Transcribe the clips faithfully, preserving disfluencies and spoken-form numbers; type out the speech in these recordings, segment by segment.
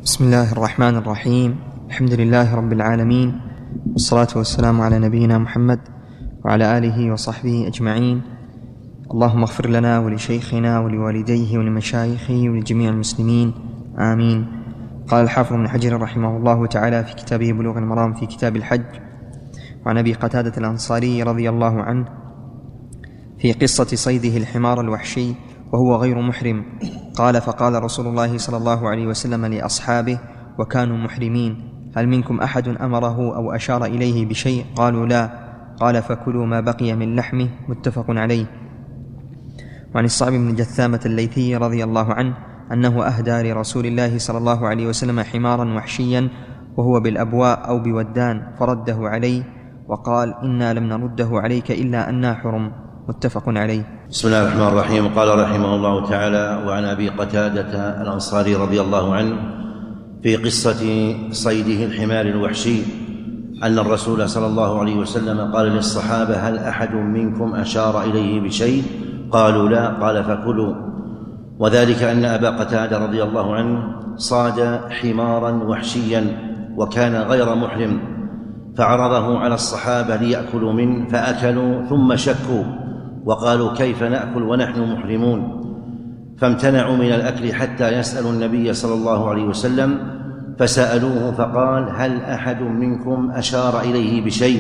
بسم الله الرحمن الرحيم. الحمد لله رب العالمين، والصلاة والسلام على نبينا محمد وعلى آله وصحبه أجمعين. اللهم اغفر لنا ولشيخنا ولوالديه ولمشايخه ولجميع المسلمين، آمين. قال الحافظ ابن حجر رحمه الله تعالى في كتابه بلوغ المرام في كتاب الحج: وعن أبي قتادة الأنصاري رضي الله عنه في قصة صيده الحمار الوحشي وهو غير محرم قال: فقال رسول الله صلى الله عليه وسلم لأصحابه وكانوا محرمين: هل منكم أحد أمره أو أشار إليه بشيء؟ قالوا: لا. قال: فكلوا ما بقي من لحمه، متفق عليه. وعن الصعب بن جثامة الليثي رضي الله عنه أنه أهدى لرسول الله صلى الله عليه وسلم حمارا وحشيا وهو بالأبواء أو بودان، فرده عليه وقال: إنا لم نرده عليك إلا أنا حرم، متفق عليه. بسم الله الرحمن الرحيم. قال رحمه الله تعالى: وعن أبي قتادة الأنصاري رضي الله عنه في قصة صيده الحمار الوحشي أن الرسول صلى الله عليه وسلم قال للصحابة: هل أحد منكم أشار إليه بشيء؟ قالوا: لا. قال: فكلوا. وذلك أن أبا قتادة رضي الله عنه صاد حمارا وحشيا وكان غير محرم، فعرضه على الصحابة ليأكلوا منه، فأكلوا ثم شكوا وقالوا: كيف نأكل ونحن محرمون؟ فامتنعوا من الأكل حتى يسألوا النبي صلى الله عليه وسلم، فسألوه فقال: هل أحد منكم أشار إليه بشيء؟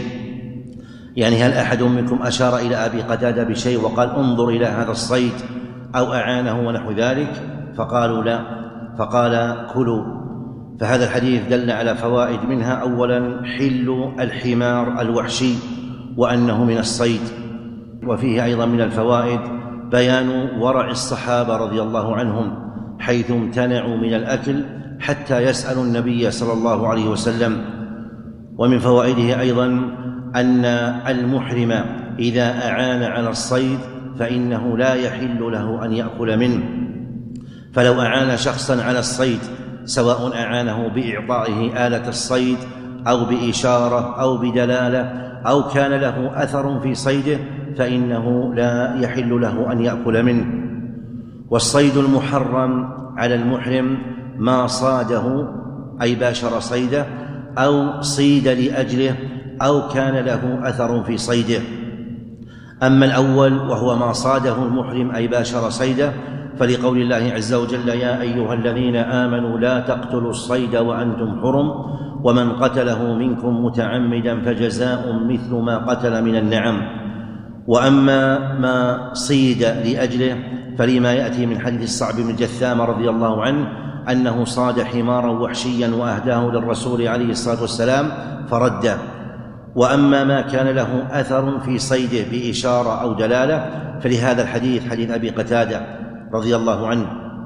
يعني هل أحد منكم أشار إلى أبي قتادة بشيء وقال: انظر إلى هذا الصيد أو أعانه ونحو ذلك؟ فقالوا: لا. فقال: كلوا. فهذا الحديث دل على فوائد، منها أولا حل الحمار الوحشي وأنه من الصيد، وفيه أيضا من الفوائد بيان ورع الصحابة رضي الله عنهم حيث امتنعوا من الأكل حتى يسألوا النبي صلى الله عليه وسلم. ومن فوائده أيضا أن المحرم إذا أعان على الصيد فإنه لا يحل له أن يأكل منه، فلو أعان شخصا على الصيد سواء أعانه بإعطائه آلة الصيد أو بإشارة أو بدلالة أو كان له أثر في صيده فإنه لا يحل له أن يأكل منه. والصيد المحرم على المحرم ما صاده أي باشر صيده أو صيد لأجله أو كان له أثر في صيده. أما الأول وهو ما صاده المحرم أي باشر صيده فلقول الله عز وجل: يا أيها الذين آمنوا لا تقتلوا الصيد وأنتم حرم ومن قتله منكم متعمدا فجزاء مثل ما قتل من النعم. وأما ما صيد لأجله فلما يأتي من حديث الصعب بن جثامة رضي الله عنه أنه صاد حمارا وحشيا وأهداه للرسول عليه الصلاة والسلام فرده. وأما ما كان له أثر في صيده بإشارة أو دلالة فلهذا الحديث حديث أبي قتادة رضي الله عنه.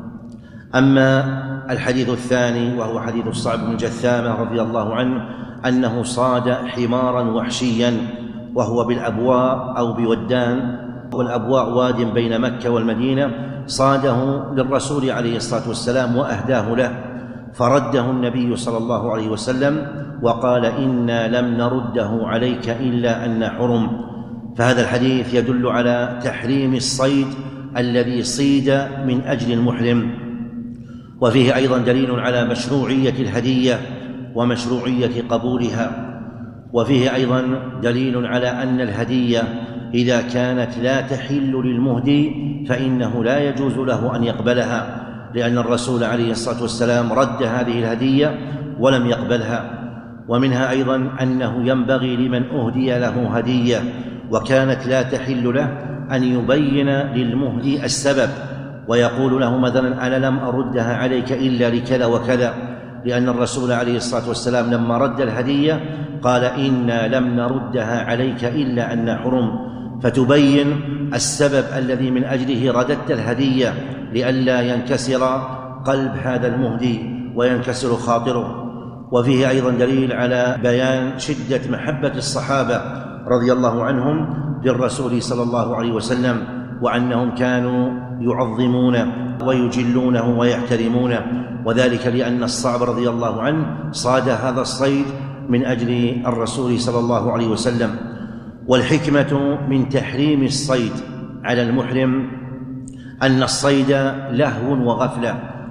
أما الحديث الثاني وهو حديث الصعب بن جثامة رضي الله عنه أنه صاد حمارا وحشيا وهو بالأبواء أو بودان، والأبواء واد بين مكة والمدينة، صاده للرسول عليه الصلاة والسلام وأهداه له، فرده النبي صلى الله عليه وسلم وقال: إنا لم نرده عليك إلا أن حرم. فهذا الحديث يدل على تحريم الصيد الذي صيد من أجل المحرم. وفيه أيضا دليل على مشروعية الهدية ومشروعية قبولها. وفيه أيضا دليل على أن الهدية إذا كانت لا تحل للمهدي فإنه لا يجوز له أن يقبلها، لأن الرسول عليه الصلاة والسلام رد هذه الهدية ولم يقبلها. ومنها أيضا أنه ينبغي لمن أهدي له هدية وكانت لا تحل له أن يبين للمهدي السبب ويقول له مثلا: أنا لم أردها عليك إلا لكذا وكذا، لأن الرسول عليه الصلاة والسلام لما رد الهدية قال: إنا لم نردها عليك إلا أن حرم، فتبين السبب الذي من أجله رددت الهدية لئلا ينكسر قلب هذا المهدي وينكسر خاطره. وفيه أيضا دليل على بيان شدة محبة الصحابة رضي الله عنهم للرسول صلى الله عليه وسلم، وأنهم كانوا يعظمونه ويجلونه ويحترمونه، وذلك لأن الصعب رضي الله عنه صاد هذا الصيد من أجل الرسول صلى الله عليه وسلم. والحكمة من تحريم الصيد على المحرم أن الصيد لهو وغفلة،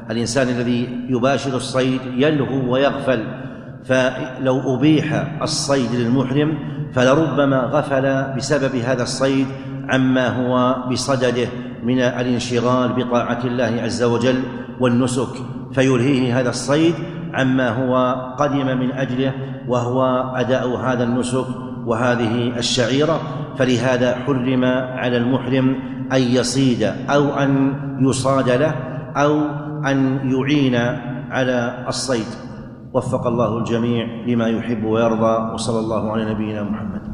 الإنسان الذي يباشر الصيد يلهو ويغفل، فلو أبيح الصيد للمحرم فلربما غفل بسبب هذا الصيد عما هو بصدده من الانشغال بطاعة الله عز وجل والنسك، فيلهيه هذا الصيد عما هو قدم من أجله، وهو أداء هذا النسك وهذه الشعيرة. فلهذا حرم على المحرم أن يصيد أو أن يصاد له أو أن يعين على الصيد. وفق الله الجميع لما يحب ويرضى، وصلى الله على نبينا محمد.